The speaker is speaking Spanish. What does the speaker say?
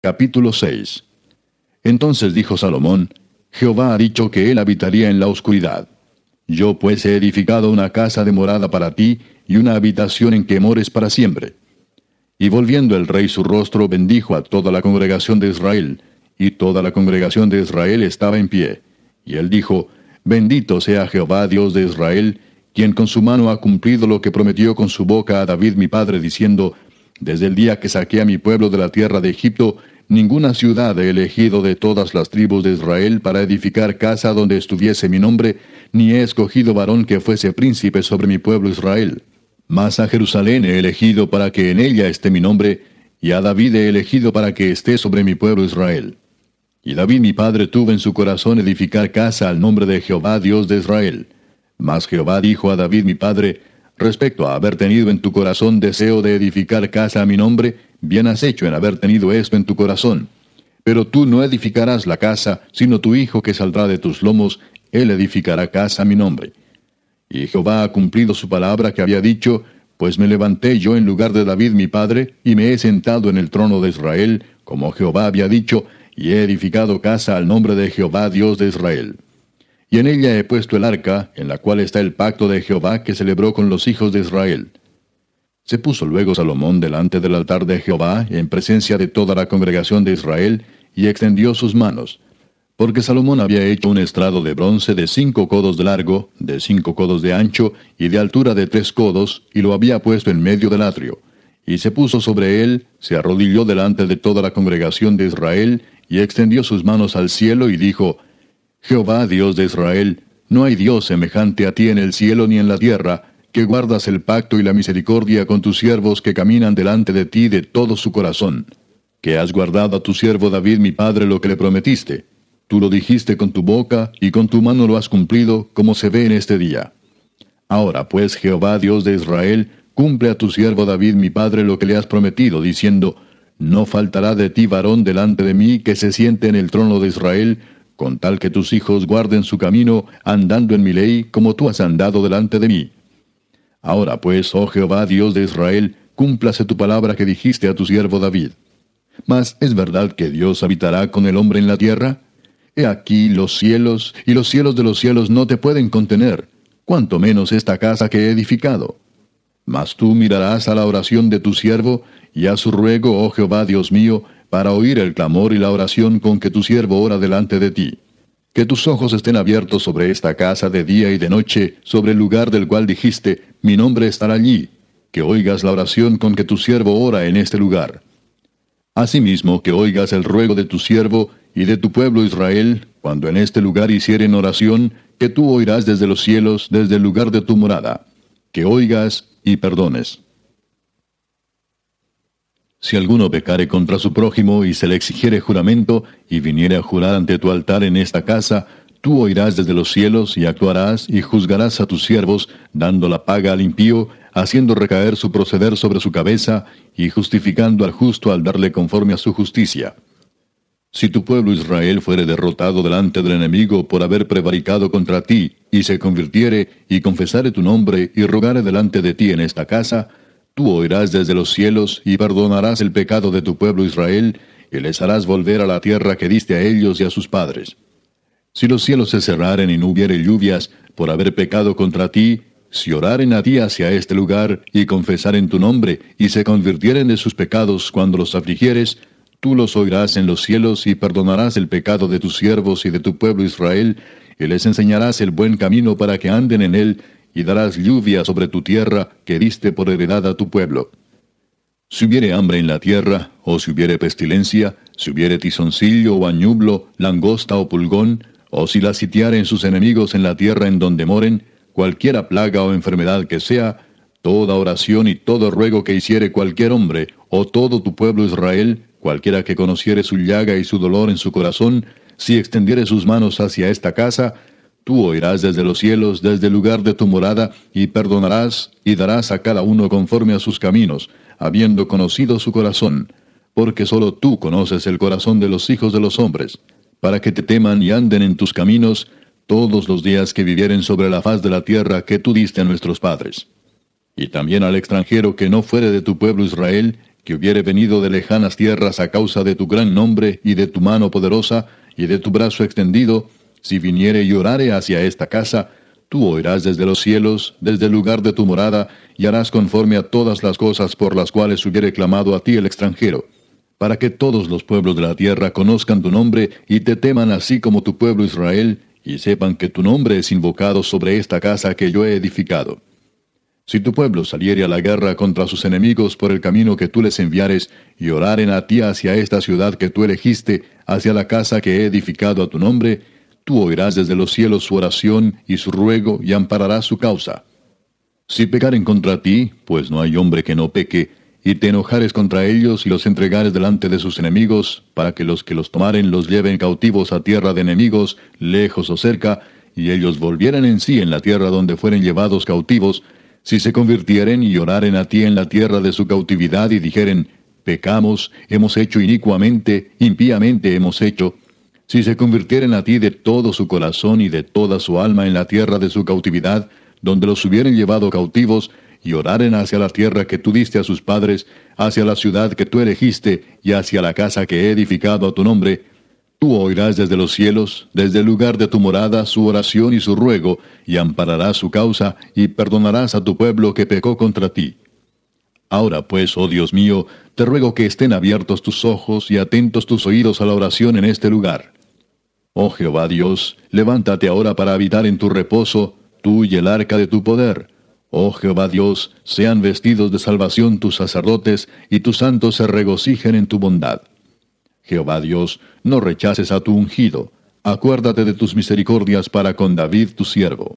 Capítulo 6. Entonces dijo Salomón: Jehová ha dicho que él habitaría en la oscuridad. Yo pues he edificado una casa de morada para ti, y una habitación en que mores para siempre. Y volviendo el rey su rostro, bendijo a toda la congregación de Israel, y toda la congregación de Israel estaba en pie. Y él dijo: Bendito sea Jehová Dios de Israel, quien con su mano ha cumplido lo que prometió con su boca a David mi padre, diciendo: Desde el día que saqué a mi pueblo de la tierra de Egipto, ninguna ciudad he elegido de todas las tribus de Israel para edificar casa donde estuviese mi nombre, ni he escogido varón que fuese príncipe sobre mi pueblo Israel. Mas a Jerusalén he elegido para que en ella esté mi nombre, y a David he elegido para que esté sobre mi pueblo Israel. Y David mi padre tuvo en su corazón edificar casa al nombre de Jehová Dios de Israel. Mas Jehová dijo a David mi padre: Respecto a haber tenido en tu corazón deseo de edificar casa a mi nombre, bien has hecho en haber tenido esto en tu corazón. Pero tú no edificarás la casa, sino tu hijo que saldrá de tus lomos, él edificará casa a mi nombre. Y Jehová ha cumplido su palabra que había dicho, pues me levanté yo en lugar de David mi padre, y me he sentado en el trono de Israel, como Jehová había dicho, y he edificado casa al nombre de Jehová Dios de Israel. Y en ella he puesto el arca, en la cual está el pacto de Jehová que celebró con los hijos de Israel. Se puso luego Salomón delante del altar de Jehová, en presencia de toda la congregación de Israel, y extendió sus manos. Porque Salomón había hecho un estrado de bronce de 5 codos de largo, de 5 codos de ancho, y de altura de 3 codos, y lo había puesto en medio del atrio. Y se puso sobre él, se arrodilló delante de toda la congregación de Israel, y extendió sus manos al cielo, y dijo: Jehová, Dios de Israel, no hay Dios semejante a ti en el cielo ni en la tierra, que guardas el pacto y la misericordia con tus siervos que caminan delante de ti de todo su corazón. Que has guardado a tu siervo David mi padre lo que le prometiste. Tú lo dijiste con tu boca, y con tu mano lo has cumplido, como se ve en este día. Ahora pues, Jehová, Dios de Israel, cumple a tu siervo David mi padre lo que le has prometido, diciendo: No faltará de ti varón delante de mí que se siente en el trono de Israel, con tal que tus hijos guarden su camino, andando en mi ley, como tú has andado delante de mí. Ahora pues, oh Jehová, Dios de Israel, cúmplase tu palabra que dijiste a tu siervo David. Mas ¿es verdad que Dios habitará con el hombre en la tierra? He aquí los cielos, y los cielos de los cielos no te pueden contener, cuanto menos esta casa que he edificado. Mas tú mirarás a la oración de tu siervo, y a su ruego, oh Jehová Dios mío, para oír el clamor y la oración con que tu siervo ora delante de ti. Que tus ojos estén abiertos sobre esta casa de día y de noche, sobre el lugar del cual dijiste: Mi nombre estará allí. Que oigas la oración con que tu siervo ora en este lugar. Asimismo, que oigas el ruego de tu siervo y de tu pueblo Israel, cuando en este lugar hicieren oración, que tú oirás desde los cielos, desde el lugar de tu morada. Que oigas y perdones. Si alguno pecare contra su prójimo y se le exigiere juramento, y viniere a jurar ante tu altar en esta casa, tú oirás desde los cielos, y actuarás, y juzgarás a tus siervos, dando la paga al impío, haciendo recaer su proceder sobre su cabeza, y justificando al justo al darle conforme a su justicia. Si tu pueblo Israel fuere derrotado delante del enemigo por haber prevaricado contra ti, y se convirtiere, y confesare tu nombre, y rogare delante de ti en esta casa, tú oirás desde los cielos, y perdonarás el pecado de tu pueblo Israel, y les harás volver a la tierra que diste a ellos y a sus padres. Si los cielos se cerraren y no hubiere lluvias, por haber pecado contra ti, si oraren a ti hacia este lugar, y confesaren tu nombre, y se convirtieren de sus pecados cuando los afligieres, tú los oirás en los cielos, y perdonarás el pecado de tus siervos y de tu pueblo Israel, y les enseñarás el buen camino para que anden en él, y darás lluvia sobre tu tierra que diste por heredad a tu pueblo. Si hubiere hambre en la tierra, o si hubiere pestilencia, si hubiere tizoncillo o añublo, langosta o pulgón, o si la sitiaren sus enemigos en la tierra en donde moren, cualquiera plaga o enfermedad que sea, toda oración y todo ruego que hiciere cualquier hombre, o todo tu pueblo Israel, cualquiera que conociere su llaga y su dolor en su corazón, si extendiere sus manos hacia esta casa, tú oirás desde los cielos, desde el lugar de tu morada, y perdonarás, y darás a cada uno conforme a sus caminos, habiendo conocido su corazón, porque sólo tú conoces el corazón de los hijos de los hombres, para que te teman y anden en tus caminos todos los días que vivieren sobre la faz de la tierra que tú diste a nuestros padres. Y también al extranjero que no fuere de tu pueblo Israel, que hubiere venido de lejanas tierras a causa de tu gran nombre y de tu mano poderosa y de tu brazo extendido, si viniere y orare hacia esta casa, tú oirás desde los cielos, desde el lugar de tu morada, y harás conforme a todas las cosas por las cuales hubiere clamado a ti el extranjero, para que todos los pueblos de la tierra conozcan tu nombre y te teman así como tu pueblo Israel, y sepan que tu nombre es invocado sobre esta casa que yo he edificado. Si tu pueblo saliere a la guerra contra sus enemigos por el camino que tú les enviares, y oraren a ti hacia esta ciudad que tú elegiste, hacia la casa que he edificado a tu nombre, tú oirás desde los cielos su oración y su ruego, y ampararás su causa. Si pecaren contra ti, pues no hay hombre que no peque, y te enojares contra ellos y los entregares delante de sus enemigos, para que los tomaren los lleven cautivos a tierra de enemigos, lejos o cerca, y ellos volvieran en sí en la tierra donde fueren llevados cautivos, si se convirtieren y oraren a ti en la tierra de su cautividad y dijeren, pecamos, hemos hecho inicuamente, impíamente hemos hecho, si se convirtieren a ti de todo su corazón y de toda su alma en la tierra de su cautividad, donde los hubieren llevado cautivos, y oraren hacia la tierra que tú diste a sus padres, hacia la ciudad que tú elegiste, y hacia la casa que he edificado a tu nombre, tú oirás desde los cielos, desde el lugar de tu morada, su oración y su ruego, y ampararás su causa, y perdonarás a tu pueblo que pecó contra ti. Ahora pues, oh Dios mío, te ruego que estén abiertos tus ojos y atentos tus oídos a la oración en este lugar. Oh Jehová Dios, levántate ahora para habitar en tu reposo, tú y el arca de tu poder. Oh Jehová Dios, sean vestidos de salvación tus sacerdotes, y tus santos se regocijen en tu bondad. Jehová Dios, no rechaces a tu ungido. Acuérdate de tus misericordias para con David tu siervo.